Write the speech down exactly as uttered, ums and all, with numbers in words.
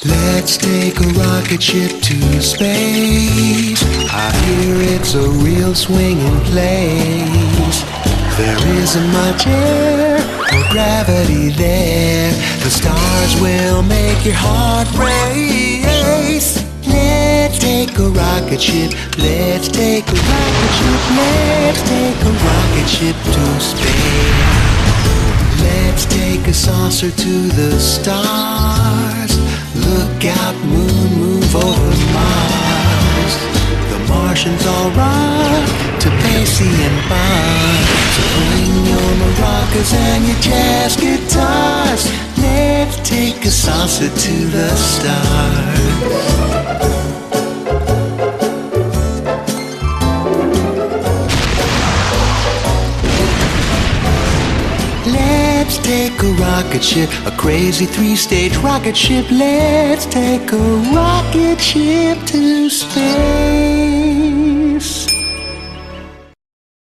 Let's take a rocket ship to space. I hear it's a real swinging place. There isn't much air or gravity there. The stars will make your heart race. Let's take a rocket ship. Let's take a rocket ship. Let's take a rocket ship to space. Let's take a saucer to the stars. Look out, moon, move over Mars. The Martians all rock to Basie and Bond. So bring your maracas and your jazz guitars. Let's take a salsa to the stars. Let's take a rocket ship, a crazy three-stage rocket ship. Let's take a rocket ship to space.